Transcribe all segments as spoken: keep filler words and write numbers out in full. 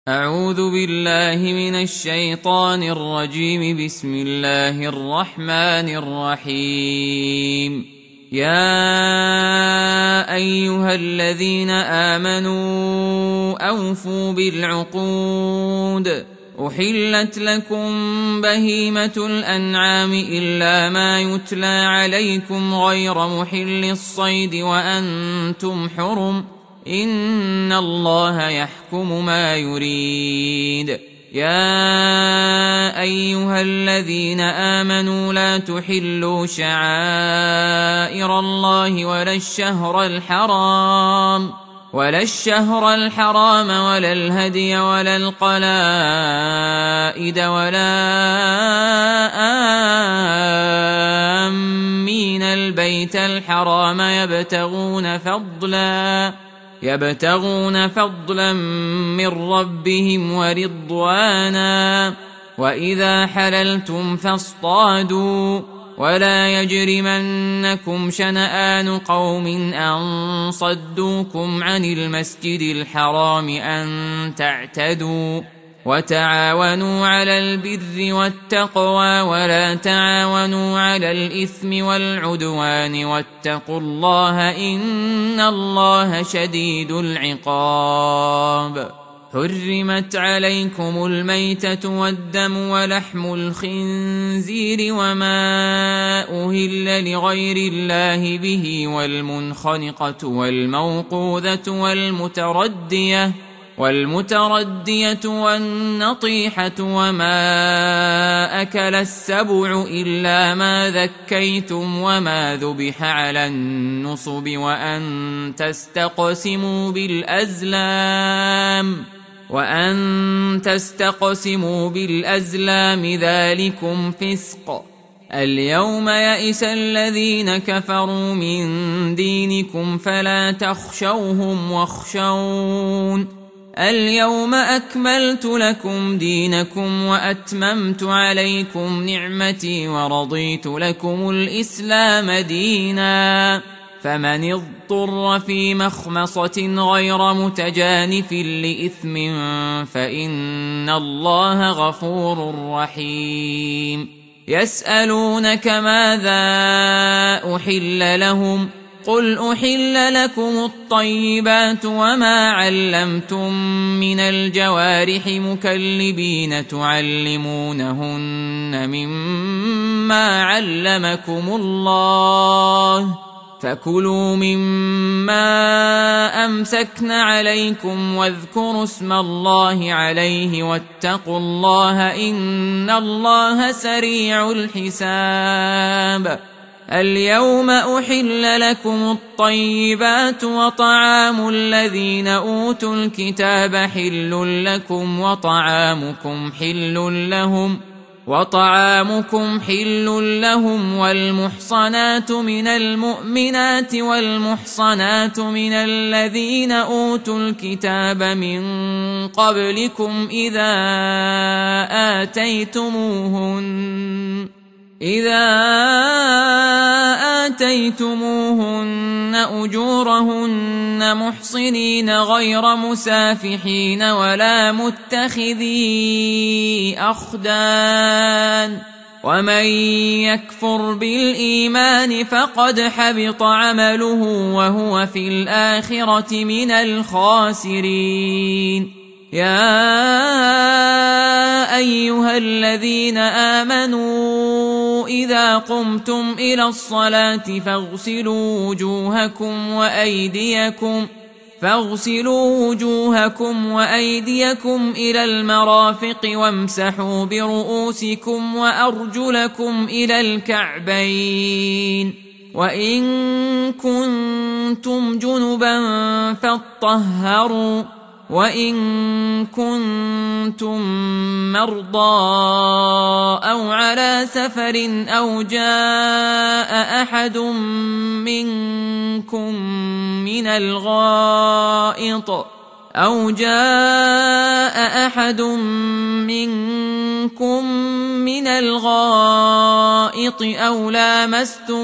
أعوذ بالله من الشيطان الرجيم. بسم الله الرحمن الرحيم. يا أيها الذين آمنوا أوفوا بالعقود. أحلت لكم بهيمة الأنعام إلا ما يتلى عليكم غير محل الصيد وأنتم حرم، إن الله يحكم ما يريد. يا أيها الذين آمنوا لا تحلوا شعائر الله ولا الشهر الحرام ولا الشهر الحرام ولا الهدي ولا القلائد ولا آمين البيت الحرام يبتغون فضلا يبتغون فضلا من ربهم ورضوانا. وإذا حللتم فاصطادوا ولا يجرمنكم شنآن قوم أن صدوكم عن المسجد الحرام أن تعتدوا. وتعاونوا على البر والتقوى ولا تعاونوا على الإثم والعدوان واتقوا الله إن الله شديد العقاب. حرمت عليكم الميتة والدم ولحم الخنزير وما أهل لغير الله به والمنخنقة والموقوذة والمتردية والمتردية والنطيحة وما أكل السبع إلا ما ذكيتم وما ذبح على النصب وأن تستقسموا بالأزلام وأن تستقسموا بالأزلام ذلكم فسق. اليوم يئس الذين كفروا من دينكم فلا تخشوهم واخشون. اليوم أكملت لكم دينكم وأتممت عليكم نعمتي ورضيت لكم الإسلام دينا. فمن اضطر في مخمصة غير متجانف لإثم فإن الله غفور رحيم. يسألونك ماذا أحل لهم قل أحل لكم الطيبات وما علمتم من الجوارح مكلبين تعلمونهن مما علمكم الله فكلوا مما أمسكن عليكم واذكروا اسم الله عليه واتقوا الله إن الله سريع الحساب. اليوم أحل لكم الطيبات وطعام الذين أوتوا الكتاب حل لكم وطعامكم حل لهم وطعامكم حل لهم والمحصنات من المؤمنات والمحصنات من الذين أوتوا الكتاب من قبلكم إذا آتيتموهن إذا آتيتموهن أجورهن محصنين غير مسافحين ولا متخذي أخدان. ومن يكفر بالإيمان فقد حبط عمله وهو في الآخرة من الخاسرين. يا أيها الذين آمنوا إذا قمتم إلى الصلاة فاغسلوا وجوهكم وأيديكم فاغسلوا وجوهكم وأيديكم إلى المرافق وامسحوا برؤوسكم وأرجلكم إلى الكعبين وإن كنتم جنبا فاطهروا وإن كنتم مرضى أو على سفر أو جاء أحد منكم من الغائط أو جاء أحد منكم من الغائط أو لامستم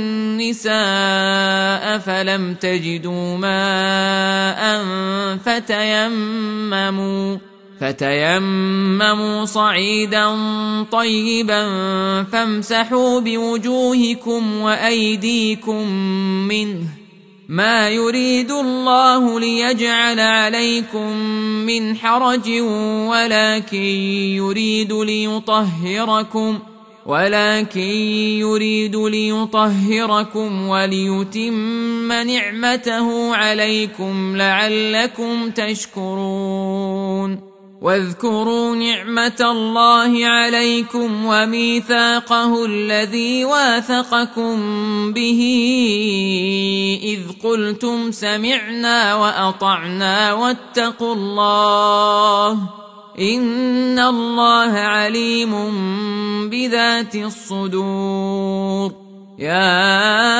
النساء فلم تجدوا ماء فتيمموا فتيمموا صعيدا طيبا فامسحوا بوجوهكم وأيديكم منه، ما يريد الله ليجعل عليكم من حرج ولكن يريد ليطهركم ولكن يريد ليطهركم وليتم نعمته عليكم لعلكم تشكرون. واذكروا نعمة الله عليكم وميثاقه الذي واثقكم به إذ قلتم سمعنا وأطعنا واتقوا الله إن الله عليم بذات الصدور. يا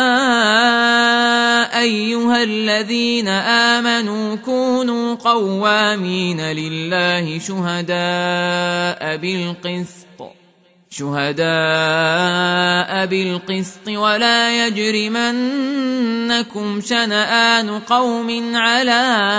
أيها الذين آمنوا كونوا قوامين لله شهداء بالقسط شهداء بالقسط ولا يجرمنكم شنآن قوم على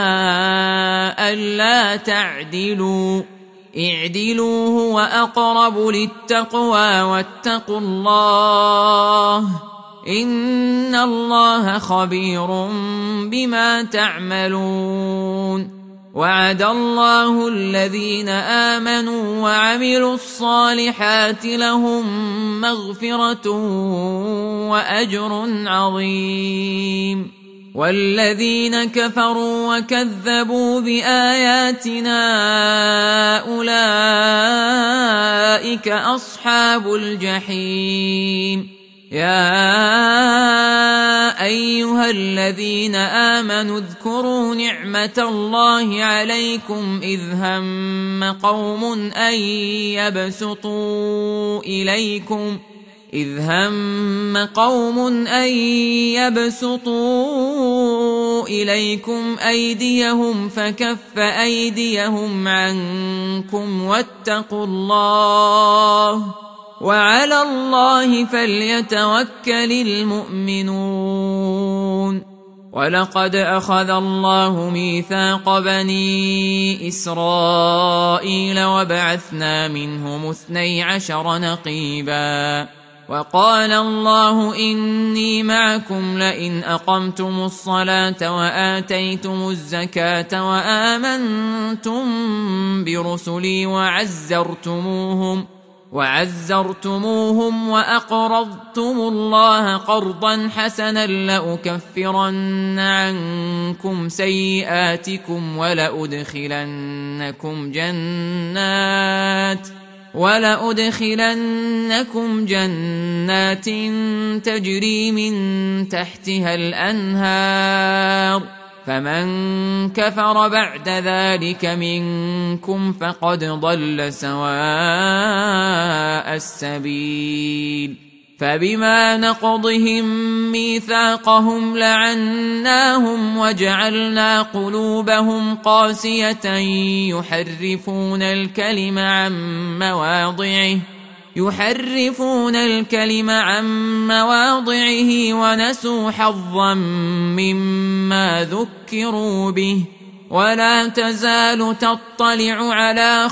ألا تعدلوا اعدلوا هو أقرب للتقوى واتقوا الله إن الله خبير بما تعملون. وعد الله الذين آمنوا وعملوا الصالحات لهم مغفرة وأجر عظيم. والذين كفروا وكذبوا بآياتنا أولئك أصحاب الجحيم. يا أيها الذين آمنوا اذكروا نعمة الله عليكم إذ هم قوم أن يبسطوا إليكم إذ هم قوم أن يبسطوا إليكم أيديهم فكف أيديهم عنكم واتقوا الله وعلى الله فليتوكل المؤمنون. ولقد أخذ الله ميثاق بني إسرائيل وبعثنا منهم اثني عشر نقيبا وقال الله إني معكم لئن أقمتم الصلاة وآتيتم الزكاة وآمنتم برسلي وعزرتموهم وعزرتموهم وأقرضتم الله قرضا حسنا لأكفرن عنكم سيئاتكم ولأدخلنكم جنات ولأدخلنكم جنات تجري من تحتها الأنهار فمن كفر بعد ذلك منكم فقد ضل سواء السبيل. فبما نقضهم ميثاقهم لعناهم وجعلنا قلوبهم قاسية يحرفون الكلم عن مواضعه يحرفون الكلم عن مواضعه ونسوا حظا مما ذكروا به ولا تزال تطلع على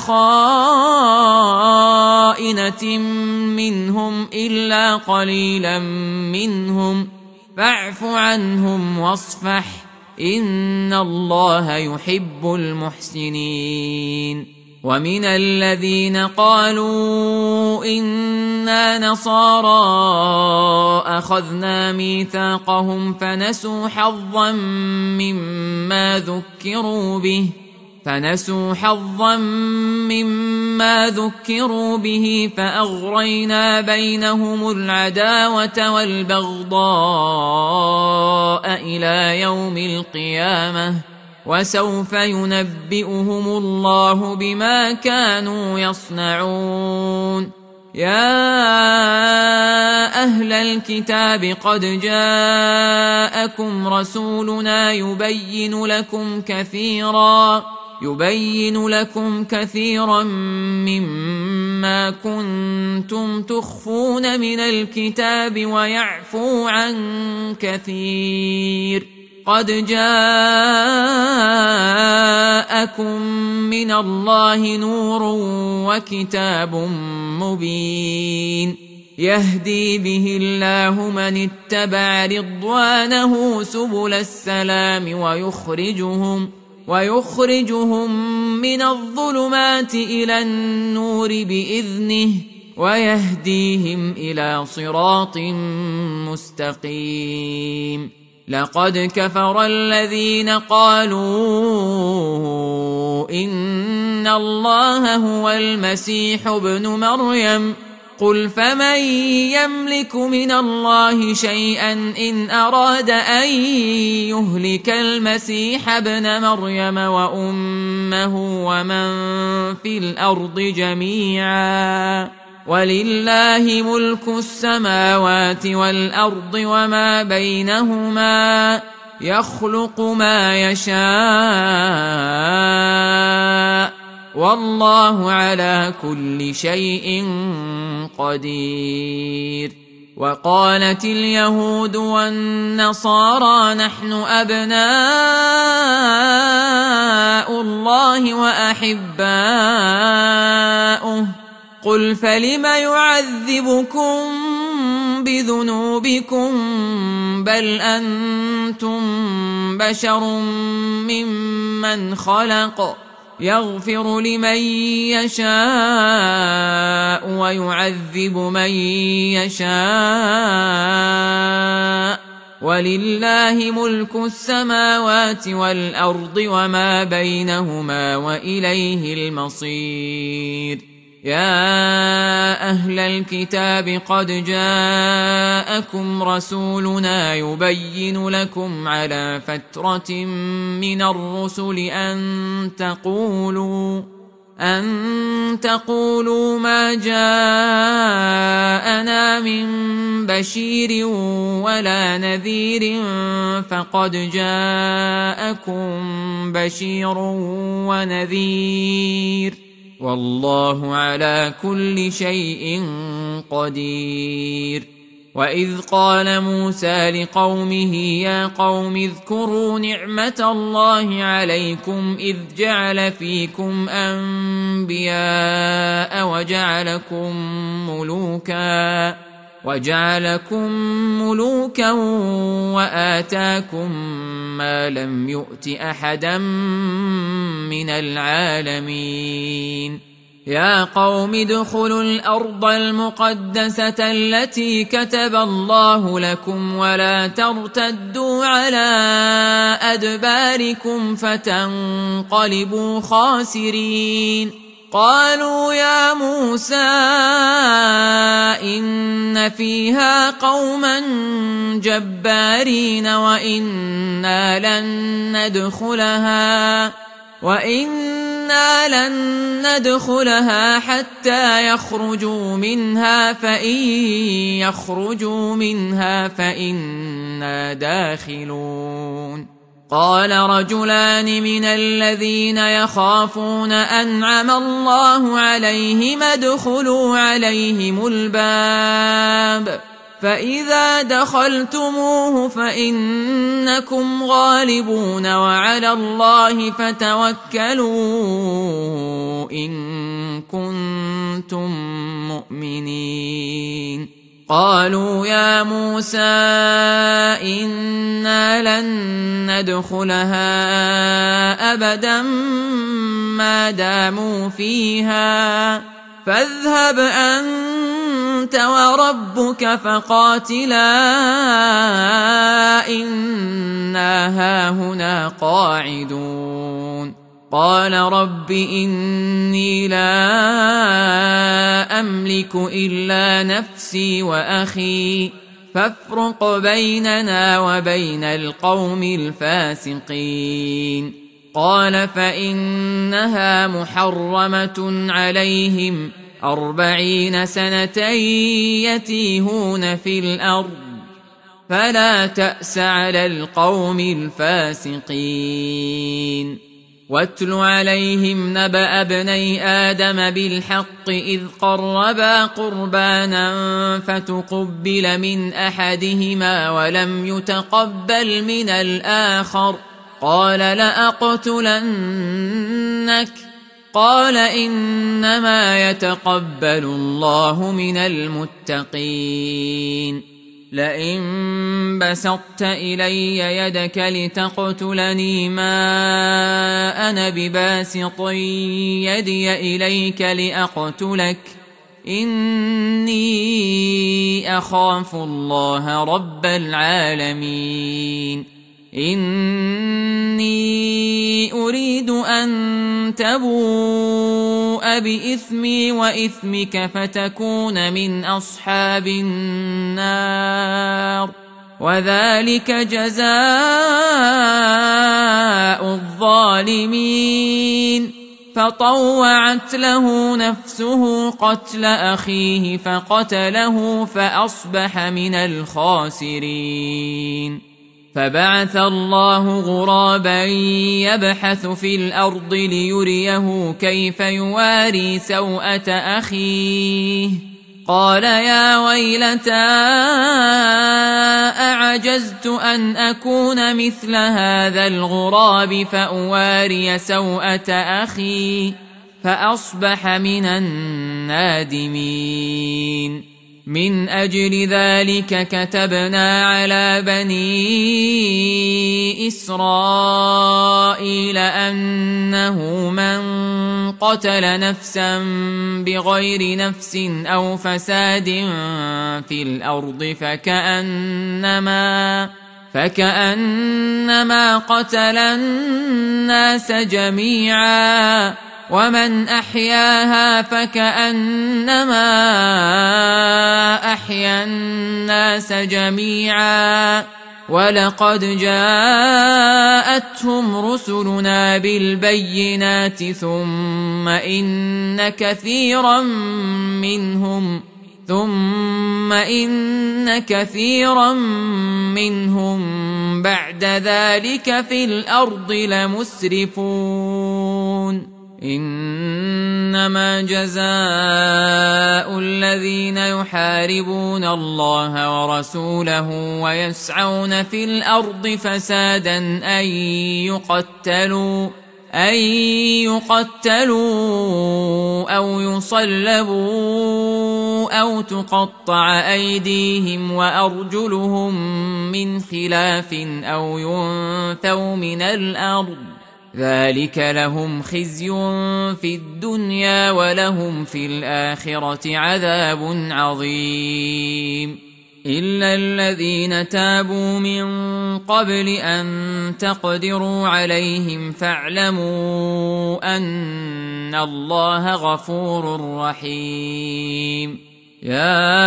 خائنة منهم إلا قليلا منهم فاعف عنهم واصفح إن الله يحب المحسنين. ومن الذين قالوا إنا نصارى أخذنا ميثاقهم فنسوا حظا مما ذكروا به فنسوا حظا مما ذكروا به فأغرينا بينهم العداوة والبغضاء إلى يوم القيامة وسوف ينبئهم الله بما كانوا يصنعون. يا أهل الكتاب قد جاءكم رسولنا يبين لكم كثيرا يبين لكم كثيرا مما كنتم تخفون من الكتاب ويعفو عن كثير قد جاءكم من الله نور وكتاب مبين يهدي به الله من اتبع رضوانه سبل السلام ويخرجهم ويخرجهم من الظلمات إلى النور بإذنه ويهديهم إلى صراط مستقيم لقد كفر الذين قالوا إن الله هو المسيح ابن مريم قل فمن يملك من الله شيئا إن أراد أن يهلك المسيح ابن مريم وأمه ومن في الأرض جميعا ولله ملك السماوات والأرض وما بينهما يخلق ما يشاء والله على كل شيء قدير وقالت اليهود والنصارى نحن أبناء الله وأحباؤه قل فلم يعذبكم بذنوبكم بل أنتم بشر ممن خلق يغفر لمن يشاء ويعذب من يشاء ولله ملك السماوات والأرض وما بينهما وإليه المصير يا أهل الكتاب قد جاءكم رسولنا يبين لكم على فترة من الرسل أن تقولوا أن تقولوا ما جاءنا من بشير ولا نذير فقد جاءكم بشير ونذير والله على كل شيء قدير وإذ قال موسى لقومه يا قوم اذكروا نعمة الله عليكم إذ جعل فيكم أنبياء وجعلكم ملوكا وجعلكم ملوكا وآتاكم ما لم يؤت أحدا من العالمين يا قوم ادخلوا الأرض المقدسة التي كتب الله لكم ولا ترتدوا على أدباركم فتنقلبوا خاسرين قالوا يا موسى إن فيها قوما جبارين وإنا لن ندخلها وإنا لن ندخلها حتى يخرجوا منها فإن يخرجوا منها فإنا داخلون قال رجلان من الذين يخافون أنعم الله عليهم ادخلوا عليهم الباب فإذا دخلتموه فإنكم غالبون وعلى الله فتوكلوا إن كنتم مؤمنين قالوا يا موسى إنا لن ندخلها أبدا ما داموا فيها فاذهب أنت وربك فقاتلا إنا هاهنا قاعدون قال رب إني لا أملك إلا نفسي وأخي فافرق بيننا وبين القوم الفاسقين قال فإنها محرمة عليهم أربعين سنة يتيهون في الأرض فلا تأس على القوم الفاسقين واتل عليهم نبأ ابني آدم بالحق إذ قربا قربانا فتقبل من أحدهما ولم يتقبل من الآخر قال لأقتلنك قال إنما يتقبل الله من المتقين لئن بسطت إلي يدك لتقتلني ما أنا بباسط يدي إليك لأقتلك إني أخاف الله رب العالمين إني أريد أن تبوء بإثمي وإثمك فتكون من أصحاب النار وذلك جزاء الظالمين فطوعت له نفسه قتل أخيه فقتله فأصبح من الخاسرين فبعث الله غرابا يبحث في الأرض ليريه كيف يواري سوءة أخيه قال يا ويلتى أعجزت أن أكون مثل هذا الغراب فأواري سوءة أخي فأصبح من النادمين من أجل ذلك كتبنا على بني إسرائيل أنه من قتل نفسا بغير نفس أو فساد في الأرض فكأنما فكأنما قتل الناس جميعا ومن أحياها فكأنما أحيا الناس جميعا ولقد جاءتهم رسلنا بالبينات ثم إن كثيرا منهم ثم إن كثيرا منهم بعد ذلك في الأرض لمسرفون إنما جزاء الذين يحاربون الله ورسوله ويسعون في الأرض فسادا أن يقتلوا أن يقتلوا أو يصلبوا أو تقطع أيديهم وأرجلهم من خلاف أو ينفوا من الأرض ذلك لهم خزي في الدنيا ولهم في الآخرة عذاب عظيم إلا الذين تابوا من قبل أن تقدروا عليهم فاعلموا أن الله غفور رحيم يا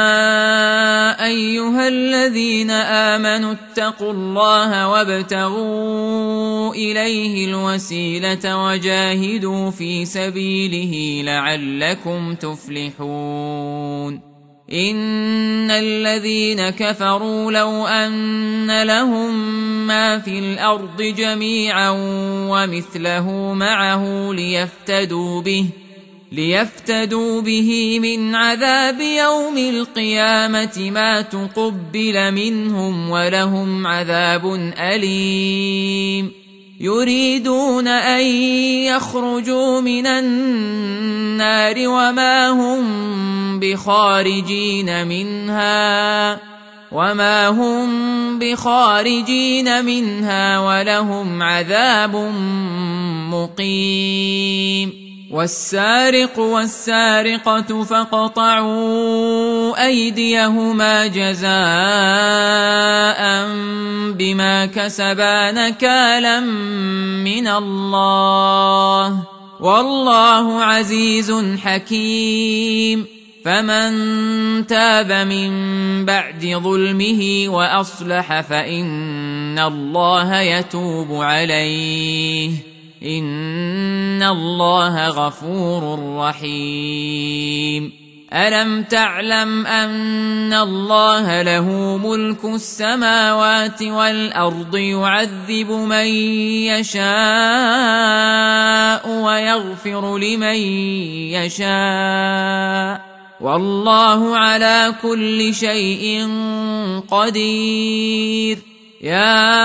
أيها الذين آمنوا اتقوا الله وابتغوا إليه الوسيلة وجاهدوا في سبيله لعلكم تفلحون إن الذين كفروا لو أن لهم ما في الأرض جميعا ومثله معه ليفتدوا به ليفتدوا به من عذاب يوم القيامة ما تقبل منهم ولهم عذاب أليم يريدون أن يخرجوا من النار وما هم بخارجين منها وما هم بخارجين منها ولهم عذاب مقيم والسارق والسارقة فاقطعوا أيديهما جزاء بما كسبا نكالا من الله والله عزيز حكيم فمن تاب من بعد ظلمه وأصلح فإن الله يتوب عليه إن الله غفور رحيم ألم تعلم أن الله له ملك السماوات والأرض يعذب من يشاء ويغفر لمن يشاء والله على كل شيء قدير. يا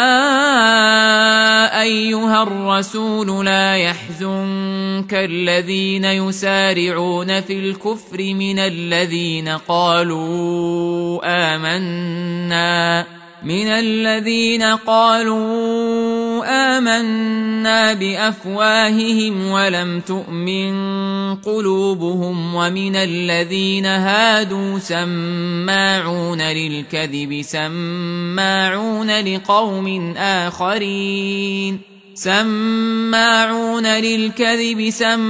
أيها الرسول لا يحزنك الذين يسارعون في الكفر من الذين قالوا آمنا من الذين قالوا آمنا بأفواههم ولم تؤمن قلوبهم ومن الذين هادوا سماعون للكذب سماعون لقوم آخرين سماعون للكذب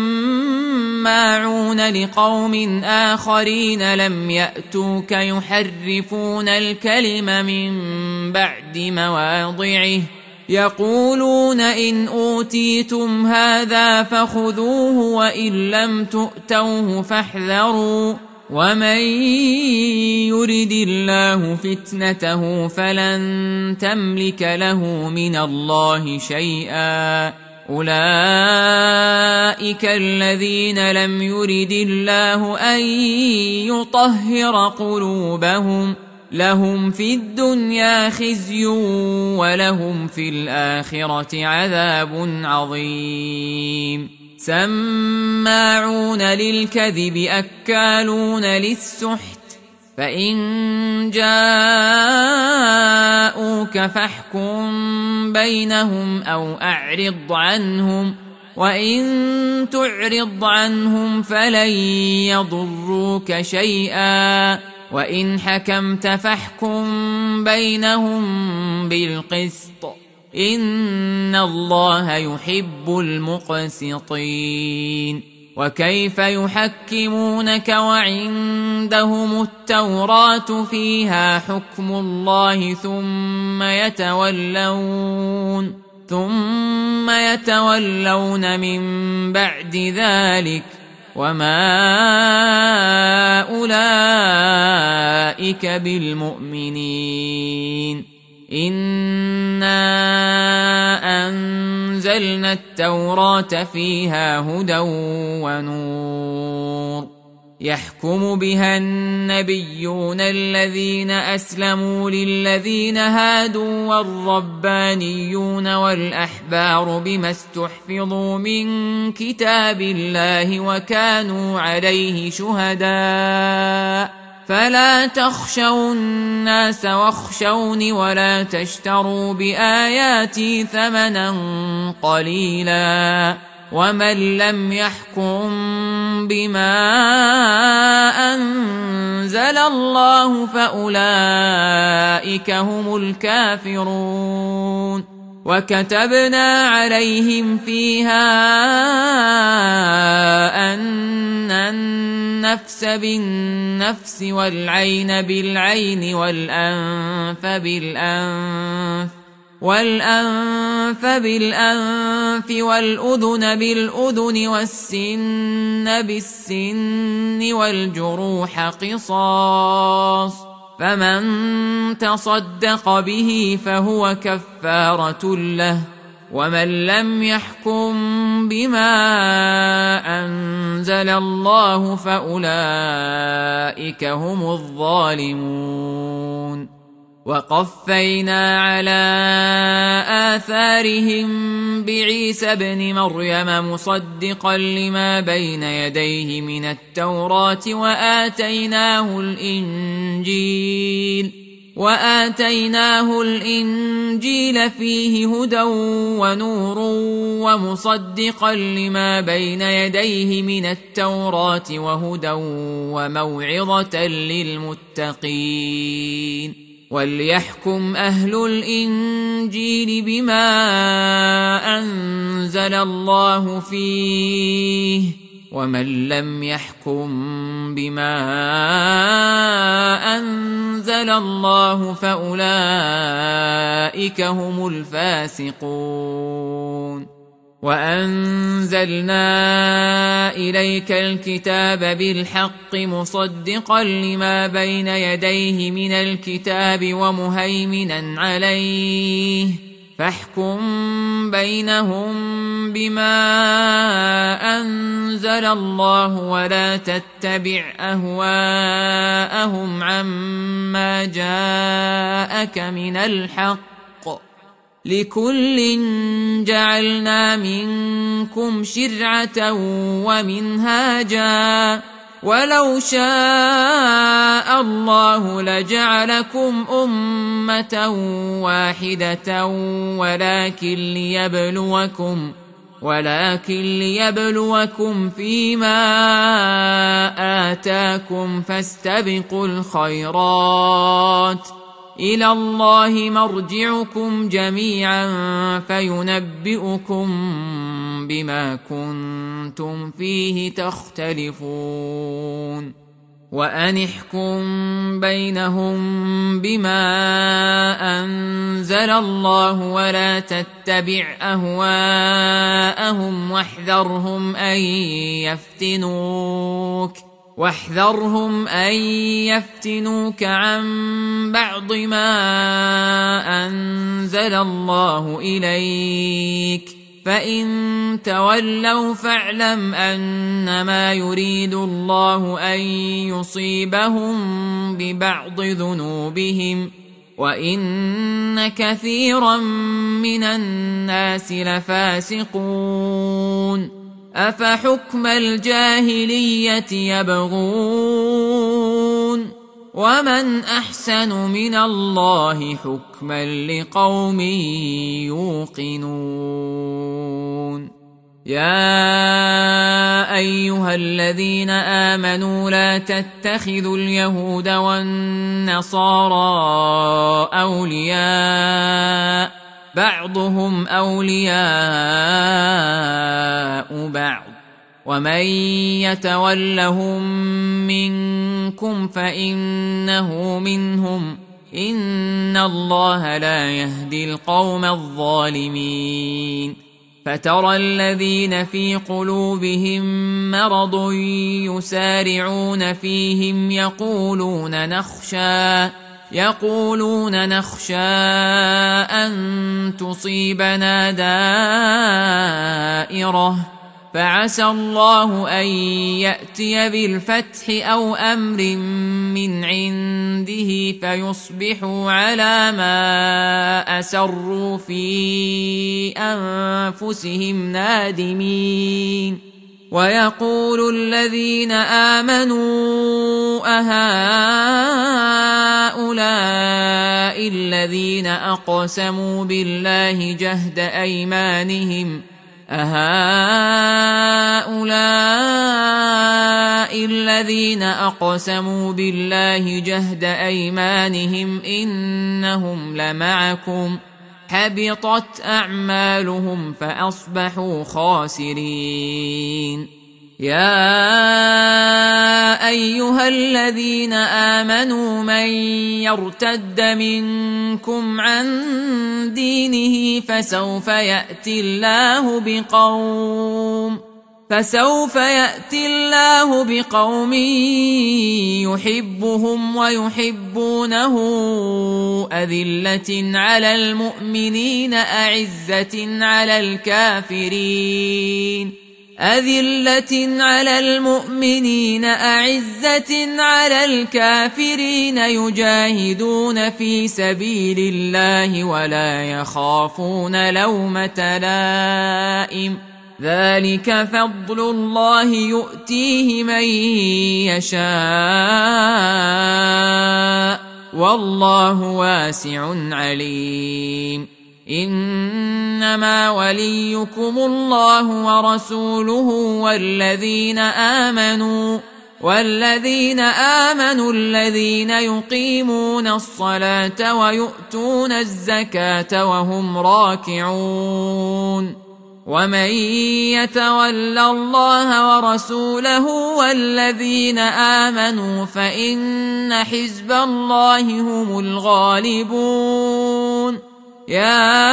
سماعون لقوم آخرين لم يأتوك يحرفون الكلم من بعد مواضعه يقولون إن أوتيتم هذا فخذوه وإن لم تؤتوه فاحذروا ومن يرد الله فتنته فلن تملك له من الله شيئا أولئك الذين لم يرد الله أن يطهر قلوبهم لهم في الدنيا خزي ولهم في الآخرة عذاب عظيم. سماعون للكذب أكالون للسحت فإن جاءوك فاحكم بينهم أو أعرض عنهم وإن تعرض عنهم فلن يضروك شيئا وإن حكمت فاحكم بينهم بالقسط إن الله يحب المقسطين. وكيف يحكمونك وعندهم التوراة فيها حكم الله ثم يتولون ثم يتولون من بعد ذلك وما أولئك بالمؤمنين. إنا أنزلنا التوراة فيها هدى ونور يحكم بها النبيون الذين أسلموا للذين هادوا والربانيون والأحبار بما استحفظوا من كتاب الله وكانوا عليه شهداء فلا تخشوا الناس واخشوني ولا تشتروا بآياتي ثمنا قليلا ومن لم يحكم بما أنزل الله فأولئك هم الكافرون. وكتبنا عليهم فيها أن النفس بالنفس والعين بالعين والأنف بالأنف والأنف بالأنف والأذن بالأذن والسن بالسن والجروح قصاص فمن تصدق به فهو كفارة له ومن لم يحكم بما أنزل الله فأولئك هم الظالمون. وقفينا على آثارهم بعيسى ابن مريم مصدقا لما بين يديه من التوراة وآتيناه الإنجيل وآتيناه الإنجيل فيه هدى ونور ومصدقا لما بين يديه من التوراة وهدى وموعظة للمتقين. وليحكم أهل الإنجيل بما أنزل الله فيه ومن لم يحكم بما أنزل الله فأولئك هم الفاسقون. وأنزلنا إليك الكتاب بالحق مصدقا لما بين يديه من الكتاب ومهيمنا عليه فاحكم بينهم بما أنزل الله ولا تتبع أهواءهم عما جاءك من الحق لكل جعلنا منكم شرعة ومنهاجا ولو شاء الله لجعلكم أمة واحدة ولكن ليبلوكم ولكن ليبلوكم فيما آتاكم فاستبقوا الخيرات إلى الله مرجعكم جميعا فينبئكم بما كنتم فيه تختلفون وأن احكم بينهم بما أنزل الله ولا تتبع أهواءهم واحذرهم أن يفتنوك واحذرهم أن يفتنوك عن بعض ما أنزل الله إليك فإن تولوا فاعلم أنما يريد الله أن يصيبهم ببعض ذنوبهم وإن كثيرا من الناس لفاسقون أفحكم الجاهلية يبغون ومن أحسن من الله حكما لقوم يوقنون يا أيها الذين آمنوا لا تتخذوا اليهود والنصارى أولياء بعضهم أولياء بعض ومن يتولهم منكم فإنه منهم إن الله لا يهدي القوم الظالمين فترى الذين في قلوبهم مرض يسارعون فيهم يقولون نخشى يقولون نخشى أن تصيبنا دائرة فعسى الله أن يأتي بالفتح أو أمر من عنده فيصبحوا على ما أسروا في أنفسهم نادمين ويقول الذين آمنوا أهؤلاء الذين أقسموا بالله جهد أيمانهم أهؤلاء الذين أقسموا بالله جهد أيمانهم إنهم لمعكم حبطت أعمالهم فأصبحوا خاسرين يا أيها الذين آمنوا من يرتد منكم عن دينه فسوف يأتي الله بقوم فسوف يأتي الله بقوم يحبهم ويحبونه أذلة على المؤمنين أعزة على الكافرين أذلة على المؤمنين أعزة على الكافرين يجاهدون في سبيل الله ولا يخافون لومة لائم ذلك فضل الله يؤتيه من يشاء والله واسع عليم إنما وليكم الله ورسوله والذين آمنوا والذين آمنوا الذين يقيمون الصلاة ويؤتون الزكاة وهم راكعون ومن يتول الله ورسوله والذين آمنوا فإن حزب الله هم الغالبون يا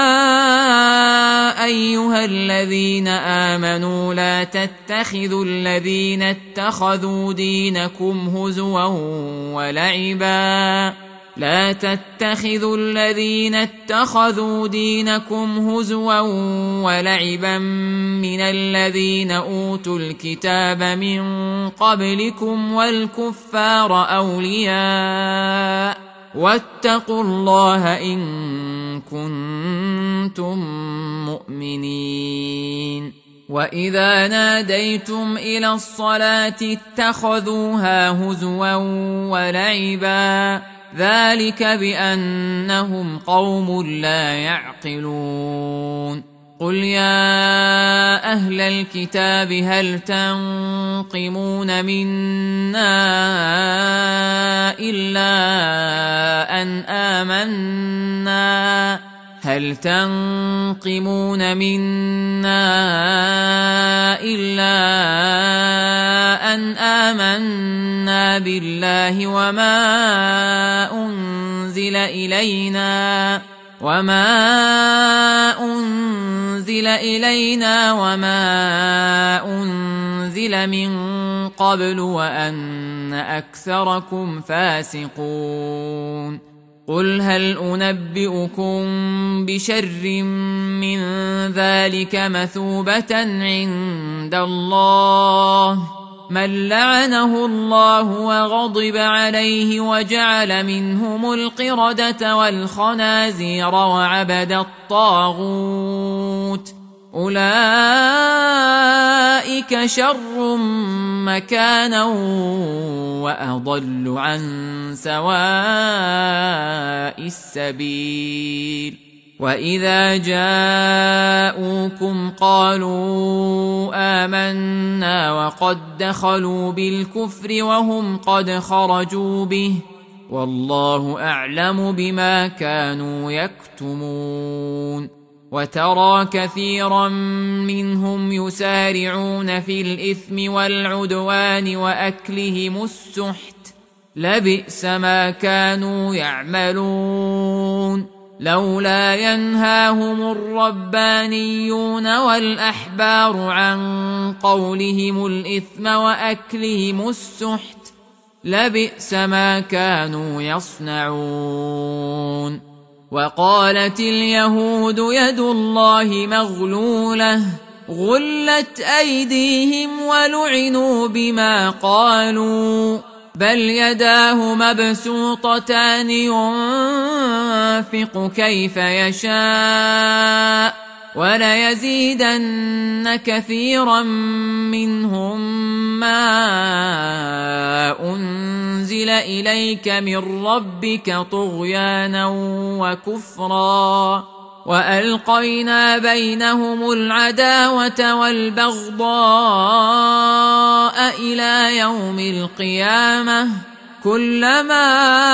أيها الذين آمنوا لا تتخذوا الذين اتخذوا دينكم هزوا ولعبا لا تتخذوا الذين اتخذوا دينكم هزوا ولعبا من الذين أوتوا الكتاب من قبلكم والكفار أولياء واتقوا الله إن كنتم مؤمنين. وإذا ناديتم إلى الصلاة اتخذوها هزوا ولعبا ذلك بأنهم قوم لا يعقلون. قل يا أهل الكتاب هل تنقمون منا إلا أن آمنا هل تنقمون منا إلا أن آمنا بالله وما أنزل إلينا وما أنزل إلينا وما أنزل من قبل وأن أكثركم فاسقون. قل هل أنبئكم بشر من ذلك مثوبة عند الله من لعنه الله وغضب عليه وجعل منهم القردة والخنازير وعبد الطاغوت أولئك شر مكانا وأضل عن سواء السبيل. وإذا جاءوكم قالوا آمنا وقد دخلوا بالكفر وهم قد خرجوا به والله أعلم بما كانوا يكتمون. وترى كثيرا منهم يسارعون في الإثم والعدوان وأكلهم السحت لبئس ما كانوا يعملون. لولا ينهاهم الربانيون والأحبار عن قولهم الإثم وأكلهم السحت لبئس ما كانوا يصنعون. وقالت اليهود يد الله مغلولة غلت أيديهم ولعنوا بما قالوا بل يداه مبسوطتان ينفق كيف يشاء وليزيدن كثيرا منهم ما أنزل إليك من ربك طغيانا وكفرا وألقينا بينهم العداوة والبغضاء إلى يوم القيامة كلما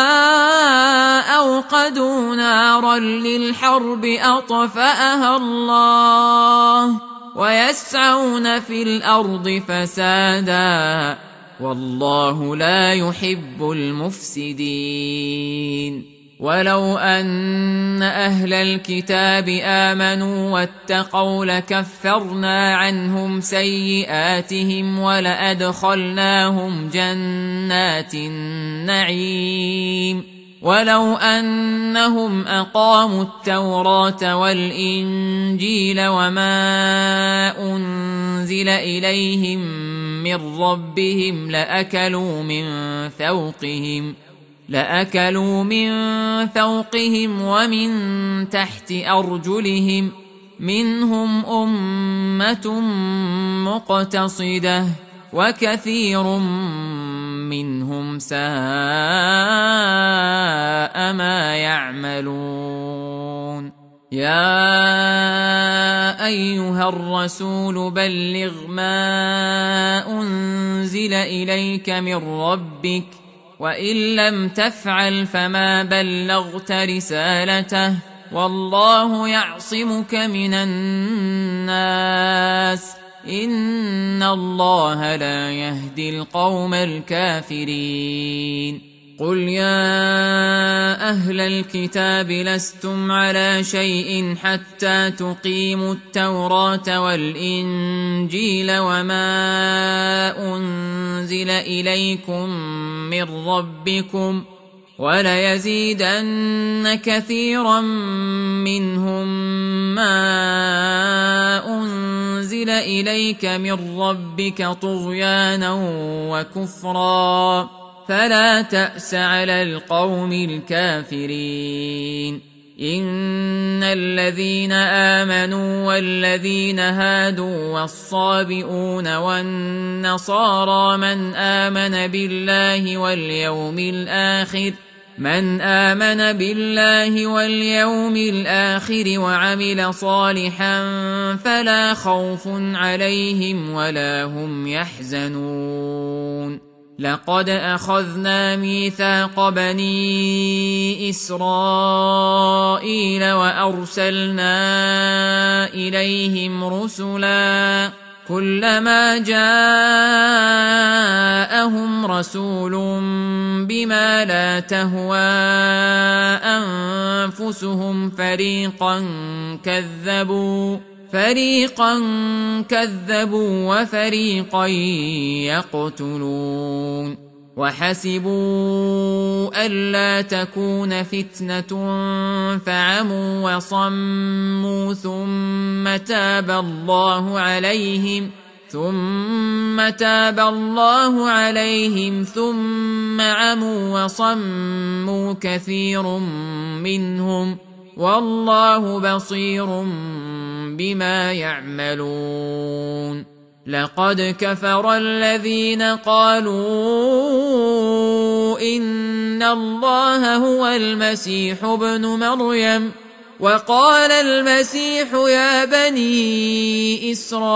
أوقدوا نارا للحرب أطفأها الله ويسعون في الأرض فسادا والله لا يحب المفسدين. ولو أن أهل الكتاب آمنوا واتقوا لكفرنا عنهم سيئاتهم ولأدخلناهم جنات النعيم ولو أنهم أقاموا التوراة والإنجيل وما أنزل إليهم من ربهم لأكلوا من فوقهم لأكلوا من فوقهم ومن تحت أرجلهم منهم أمة مقتصدة وكثير منهم ساء ما يعملون. يا أيها الرسول بلغ ما أنزل إليك من ربك وإن لم تفعل فما بلغت رسالته والله يعصمك من الناس إن الله لا يهدي القوم الكافرين. قل يا أهل الكتاب لستم على شيء حتى تقيموا التوراة والإنجيل وما أنزل إليكم من ربكم وليزيدن كثيرا منهم ما أنزل إليك من ربك طغيانا وكفرا فلا تأس على القوم الكافرين. إن الذين آمنوا والذين هادوا والصابئون والنصارى من آمن بالله واليوم الآخر من آمن بالله واليوم الآخر وعمل صالحا فلا خوف عليهم ولا هم يحزنون. لقد أخذنا ميثاق بني إسرائيل وأرسلنا إليهم رسلا كلما جاءهم رسول بما لا تهوى أنفسهم فريقا كذبوا فريقا كذبوا وفريقا يقتلون. وحسبوا ألا تكون فتنة فعموا وصموا ثم تاب الله عليهم ثم تاب الله عليهم ثم عموا وصموا كثير منهم والله بصير بما يعملون. لقد كفر الذين قالوا إن الله هو المسيح ابن مريم وقال المسيح يا بني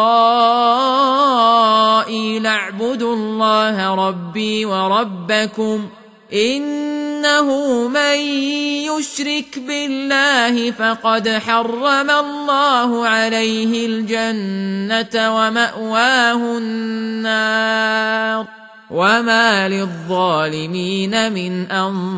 إسرائيل اعبدوا الله ربي وربكم إنه من يشرك بالله فقد حرم الله عليه الجنة ومأواه النار وما للظالمين من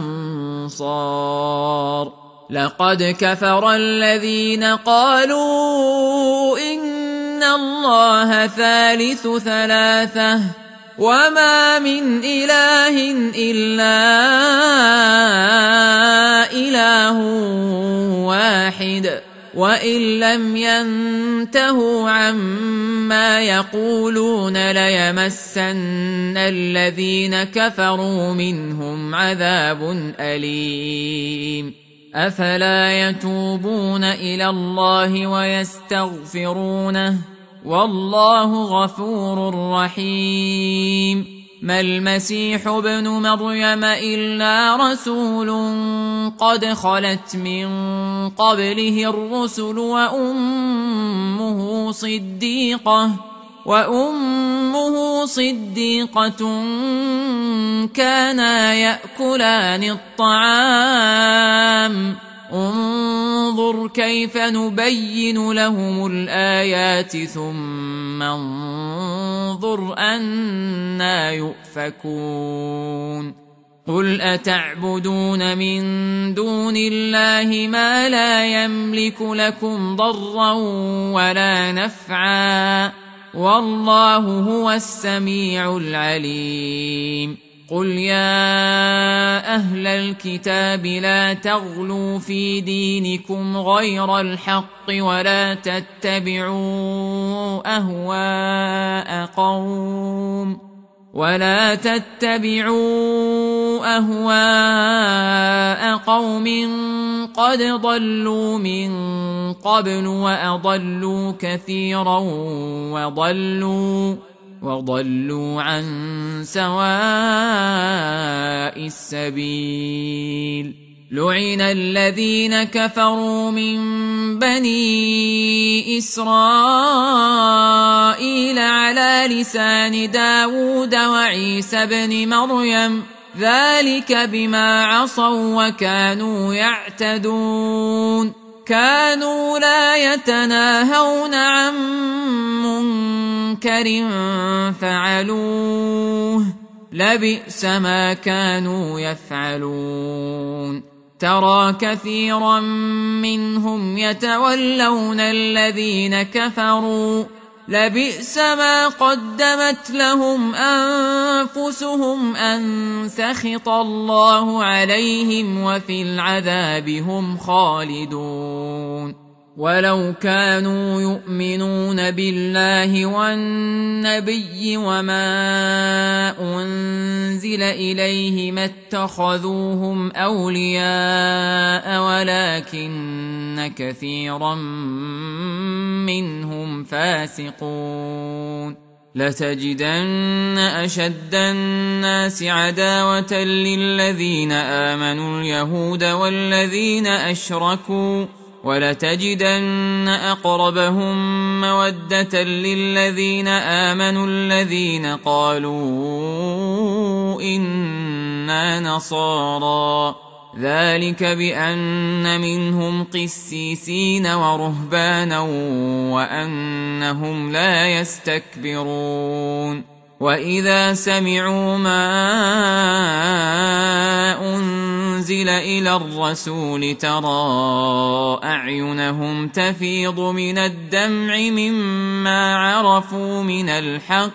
أنصار. لقد كفر الذين قالوا إن الله ثالث ثلاثة وما من إله إلا إله واحد وإن لم ينتهوا عما يقولون ليمسن الذين كفروا منهم عذاب أليم. أفلا يتوبون إلى الله ويستغفرونه والله غفور رحيم. ما المسيح ابن مريم إلا رسول قد خلت من قبله الرسل وأمه صديقة وأمه صديقة كانا يأكلان الطعام انظر كيف نبين لهم الآيات ثم انظر أنى يؤفكون. قل أتعبدون من دون الله ما لا يملك لكم ضرا ولا نفعا والله هو السميع العليم. قل يا أهل الكتاب لا تغلوا في دينكم غير الحق ولا تتبعوا أهواء قوم ولا تتبعوا أهواء قوم قد ضلوا من قبل وأضلوا كثيرا وضلوا وضلوا عن سواء السبيل. لعن الذين كفروا من بني إسرائيل على لسان داود وعيسى بن مريم ذلك بما عصوا وكانوا يعتدون. كانوا لا يتناهون عن منكر فعلوه لبئس ما كانوا يفعلون ترى كثيرا منهم يتولون الذين كفروا لبئس ما قدمت لهم أنفسهم أن سخط الله عليهم وفي العذاب هم خالدون ولو كانوا يؤمنون بالله والنبي وما أنزل إليه ما اتخذوهم أولياء ولكن كثيرا منهم فاسقون لتجدن أشد الناس عداوة للذين آمنوا اليهود والذين أشركوا ولتجدن أقربهم مودة للذين آمنوا الذين قالوا إنا نصارى ذلك بأن منهم قسيسين ورهبانا وأنهم لا يستكبرون وإذا سمعوا ما أنزل إلى الرسول ترى أعينهم تفيض من الدمع مما عرفوا من الحق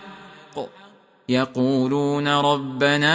يقولون ربنا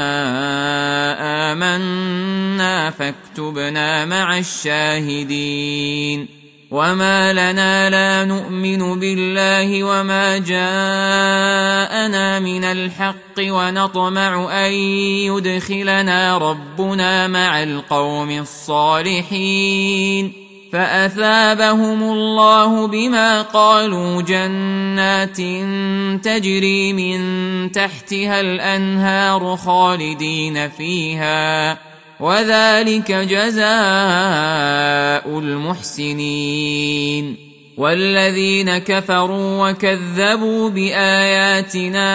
آمنا فاكتبنا مع الشاهدين وما لنا لا نؤمن بالله وما جاءنا من الحق ونطمع أن يدخلنا ربنا مع القوم الصالحين فأثابهم الله بما قالوا جنات تجري من تحتها الأنهار خالدين فيها وذلك جزاء المحسنين والذين كفروا وكذبوا بآياتنا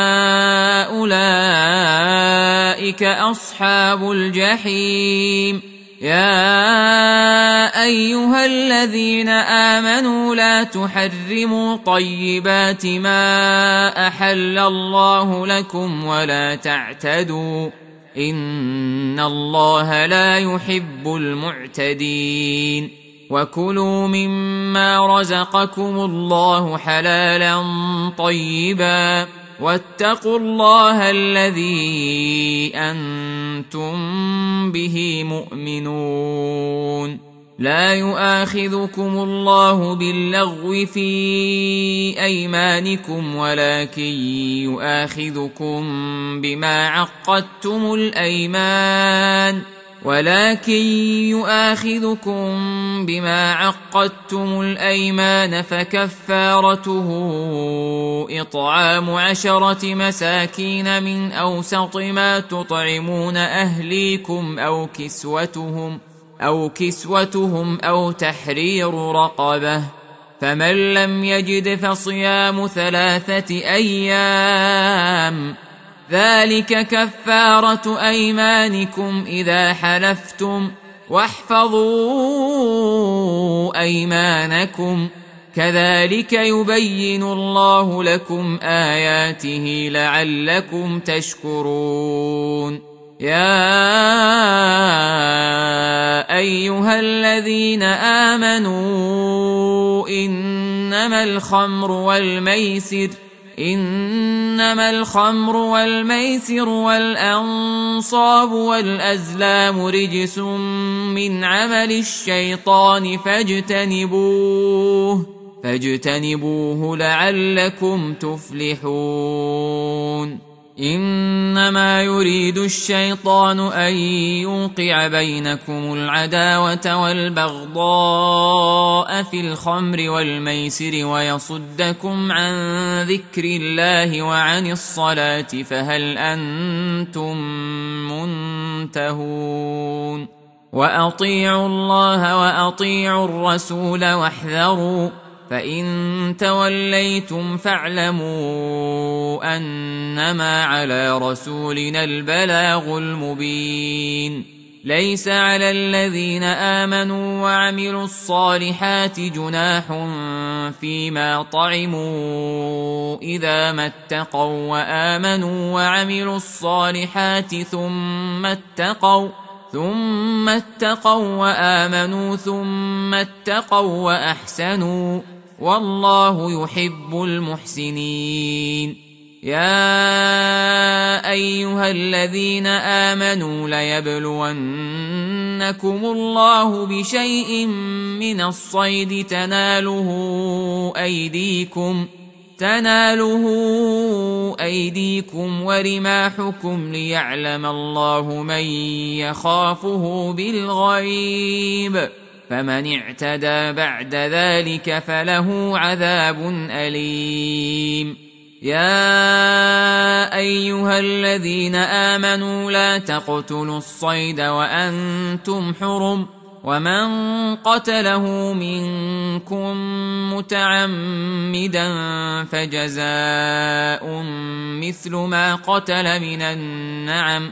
أولئك أصحاب الجحيم يا أيها الذين آمنوا لا تحرموا طيبات ما أحل الله لكم ولا تعتدوا إن الله لا يحب المعتدين وكلوا مما رزقكم الله حلالا طيبا واتقوا الله الذي أنتم به مؤمنون لا يؤاخذكم الله باللغو في أيمانكم ولكن يؤاخذكم بما عقدتم الأيمان ولكن يؤاخذكم بما عقدتم الأيمان فكفارته إطعام عشرة مساكين من أوسط ما تطعمون أهليكم أو كسوتهم أو كسوتهم أو تحرير رقبة فمن لم يجد فصيام ثلاثة أيام ذلك كفارة أيمانكم إذا حلفتم واحفظوا أيمانكم كذلك يبين الله لكم آياته لعلكم تشكرون يا أيها الذين آمنوا إنما الخمر والميسر إنما الخمر والميسر والأنصاب والأزلام رجس من عمل الشيطان فاجتنبوه فاجتنبوه لعلكم تفلحون إنما يريد الشيطان أن يوقع بينكم العداوة والبغضاء في الخمر والميسر ويصدكم عن ذكر الله وعن الصلاة فهل أنتم منتهون وأطيعوا الله وأطيعوا الرسول واحذروا فإن توليتم فاعلموا أنما على رسولنا البلاغ المبين ليس على الذين آمنوا وعملوا الصالحات جناح فيما طعموا إذا ما اتقوا وآمنوا وعملوا الصالحات ثم اتقوا ثم اتقوا وآمنوا ثم اتقوا وأحسنوا والله يحب المحسنين. يا أيها الذين آمنوا ليبلونكم الله بشيء من الصيد تناله أيديكم تناله أيديكم ورماحكم ليعلم الله من يخافه بالغيب، فمن اعتدى بعد ذلك فله عذاب أليم. يا أيها الذين آمنوا لا تقتلوا الصيد وأنتم حرم، ومن قتله منكم متعمدا فجزاء مثل ما قتل من النعم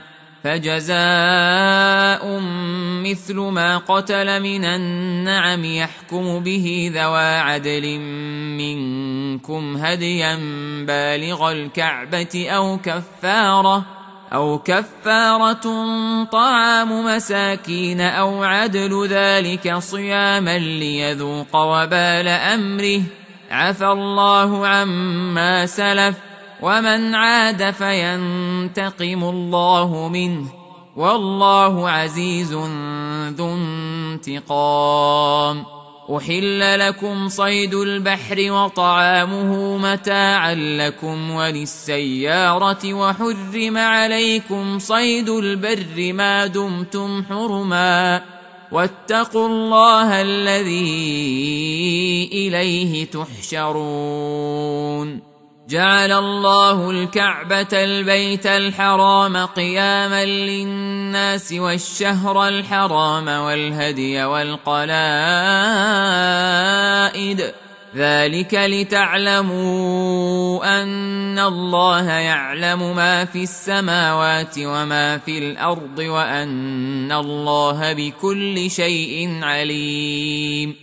فجزاء مثل ما قتل من النعم يحكم به ذوى عدل منكم هديا بالغ الكعبة أو كفارة أو كفارة طعام مساكين أو عدل ذلك صياما ليذوق وبال أمره، عفى الله عما سلف ومن عاد فينتقم الله منه والله عزيز ذو انتقام. أحل لكم صيد البحر وطعامه متاعا لكم وللسيارة، وحرم عليكم صيد البر ما دمتم حرما، واتقوا الله الذي إليه تحشرون. جعل الله الكعبة البيت الحرام قياما للناس والشهر الحرام والهدي والقلائد، ذلك لتعلموا أن الله يعلم ما في السماوات وما في الأرض وأن الله بكل شيء عليم.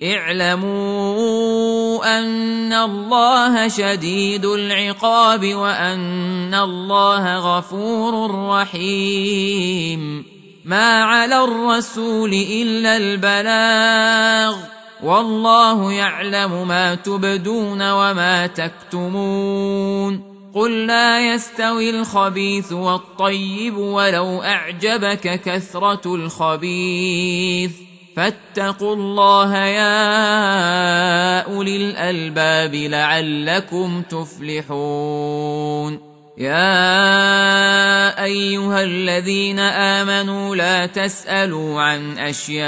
اعلموا أن الله شديد العقاب وأن الله غفور رحيم. ما على الرسول إلا البلاغ، والله يعلم ما تبدون وما تكتمون. قل لا يستوي الخبيث والطيب ولو أعجبك كثرة الخبيث، فاتقوا الله يا أولي الألباب لعلكم تفلحون. يا أيها الذين آمنوا لا تسألوا عن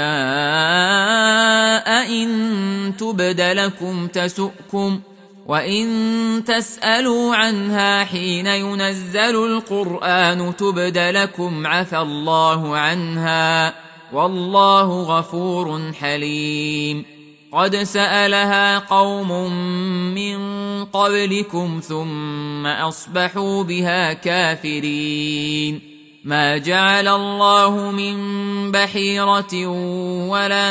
أشياء إن تبد لكم تسؤكم، وإن تسألوا عنها حين ينزل القرآن تبد لكم عفى الله عنها والله غفور حليم. قد سألها قوم من قبلكم ثم أصبحوا بها كافرين. ما جعل الله من بحيرة ولا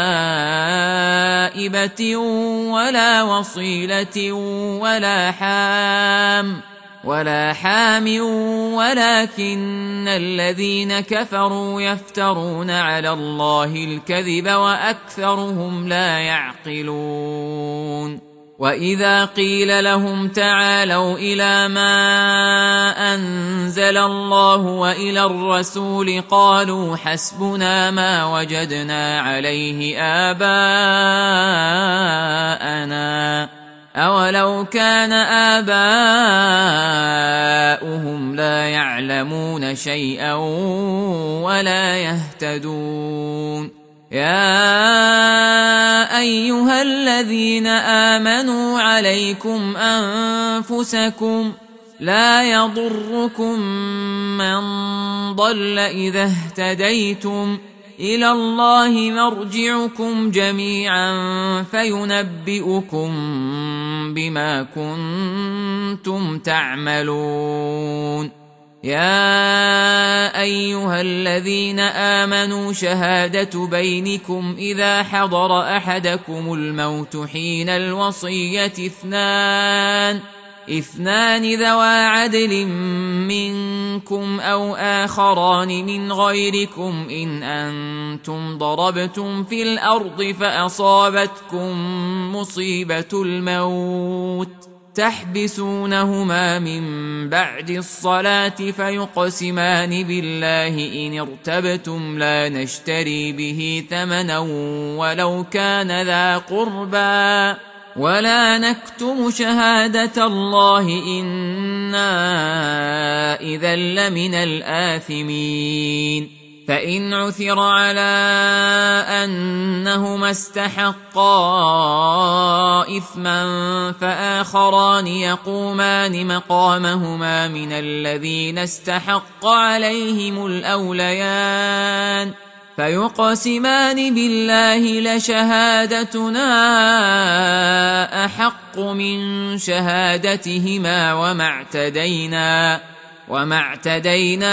سائبة ولا وصيلة ولا حام ولا حام ولكن الذين كفروا يفترون على الله الكذب وأكثرهم لا يعقلون. وإذا قيل لهم تعالوا إلى ما أنزل الله وإلى الرسول قالوا حسبنا ما وجدنا عليه آباءنا أولو كان آباؤهم لا يعلمون شيئا ولا يهتدون. يا أيها الذين آمنوا عليكم أنفسكم لا يضركم من ضل إذا اهتديتم، إلى الله مرجعكم جميعا فينبئكم بما كنتم تعملون. يا أيها الذين آمنوا شهادة بينكم إذا حضر أحدكم الموت حين الوصية اثنان اثنان ذوى عدل منكم أو آخران من غيركم إن أنتم ضربتم في الأرض فأصابتكم مصيبة الموت تحبسونهما من بعد الصلاة فيقسمان بالله إن ارتبتم لا نشتري به ثمنا ولو كان ذا قربى ولا نكتم شهادة الله إنا إذا لمن الآثمين فإن عثر على أنهما استحقا إثما فآخران يقومان مقامهما من الذين استحق عليهم الأوليان فيقسمان بالله لشهادتنا أحق من شهادتهما وما اعتدينا وما اعتدينا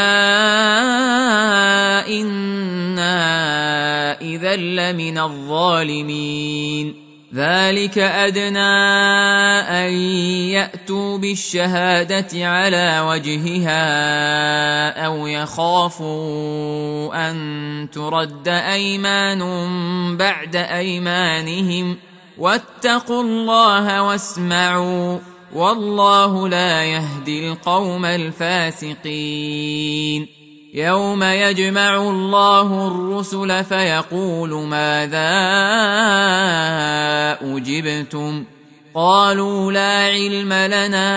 إنا إذا لمن الظالمين ذلك أدنى أن يأتوا بالشهادة على وجهها أو يخافوا أن ترد أيمان بعد أيمانهم واتقوا الله واسمعوا والله لا يهدي القوم الفاسقين يوم يجمع الله الرسل فيقول ماذا أجبتم قالوا لا علم لنا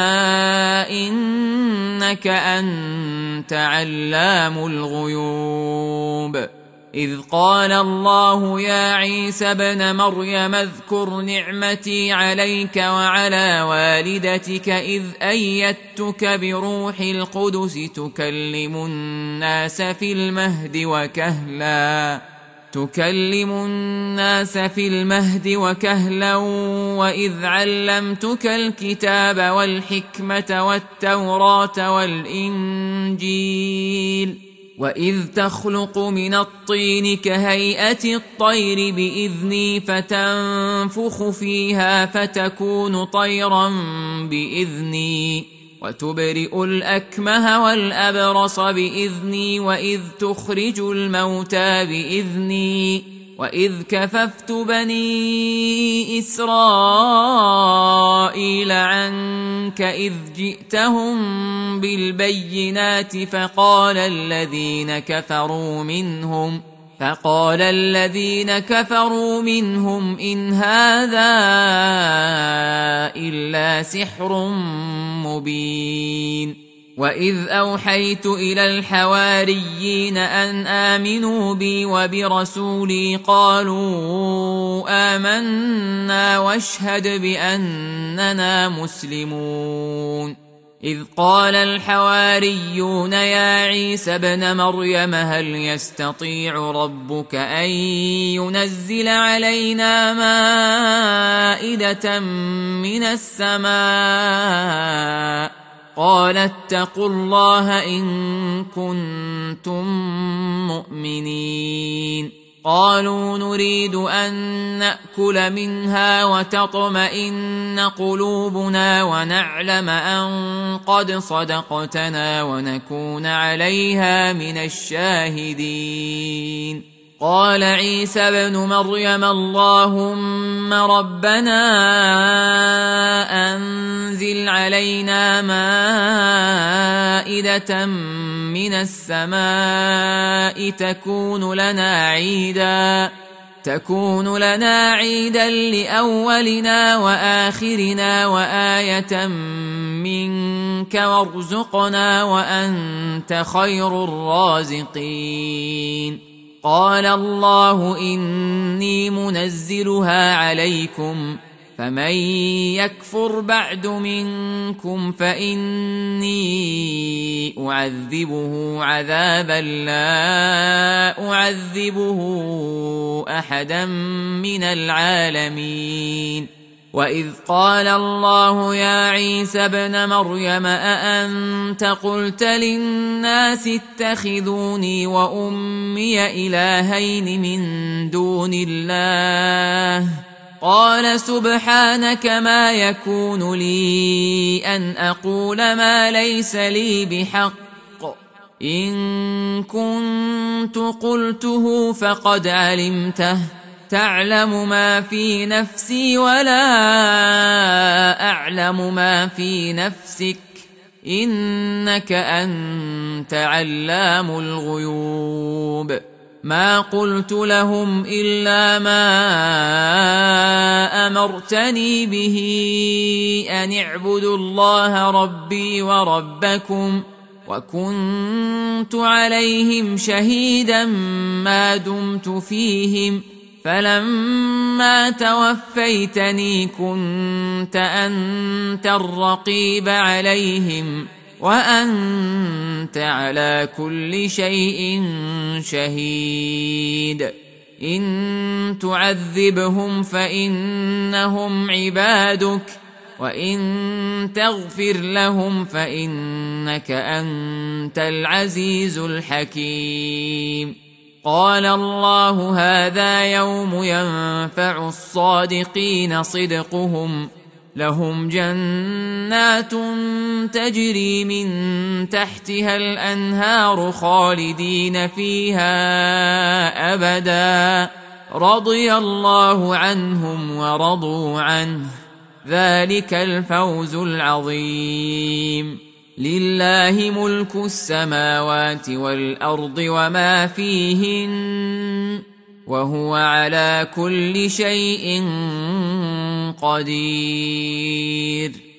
إنك أنت علام الغيوب إذ قال الله يا عيسى ابن مريم اذكر نعمتي عليك وعلى والدتك إذ أيدتك بروح القدس تكلم الناس في المهد وكهلا تكلم الناس في المهد وكهلا وإذ علمتك الكتاب والحكمة والتوراة والإنجيل وإذ تخلق من الطين كهيئة الطير بإذني فتنفخ فيها فتكون طيرا بإذني وتبرئ الأكمه والأبرص بإذني وإذ تخرج الموتى بإذني وإذ كففت بني إسرائيل عنك إذ جئتهم بالبينات فقال الذين كفروا منهم فقال الذين كفروا منهم إن هذا إلا سحر مبين وإذ أوحيت إلى الحواريين أن آمنوا بي وبرسولي قالوا آمنا واشهد بأننا مسلمون إذ قال الحواريون يا عيسى ابن مريم هل يستطيع ربك أن ينزل علينا مائدة من السماء قال اتقوا الله إن كنتم مؤمنين قالوا نريد أن نأكل منها وتطمئن قلوبنا ونعلم أن قد صدقتنا ونكون عليها من الشاهدين قال عيسى ابن مريم اللهم ربنا أنزل علينا مائدة من السماء تكون لنا عيدا تكون لنا عيدا لأولنا وآخرنا وآية منك وارزقنا وأنت خير الرازقين قال الله إني منزلها عليكم فمن يكفر بعد منكم فإني أعذبه عذابا لا أعذبه أحدا من العالمين وإذ قال الله يا عيسى ابن مريم أأنت قلت للناس اتخذوني وأمي إلهين من دون الله قال سبحانك ما يكون لي أن أقول ما ليس لي بحق إن كنت قلته فقد علمته تعلم ما في نفسي ولا أعلم ما في نفسك إنك أنت علام الغيوب ما قلت لهم إلا ما أمرتني به أن اعبدوا الله ربي وربكم وكنت عليهم شهيدا ما دمت فيهم فلما توفيتني كنت أنت الرقيب عليهم وأنت على كل شيء شهيد إن تعذبهم فإنهم عبادك وإن تغفر لهم فإنك أنت العزيز الحكيم قال الله هذا يوم ينفع الصادقين صدقهم لهم جنات تجري من تحتها الأنهار خالدين فيها أبدا رضي الله عنهم ورضوا عنه ذلك الفوز العظيم لله ملك السماوات والأرض وما فيهن وهو على كل شيء قدير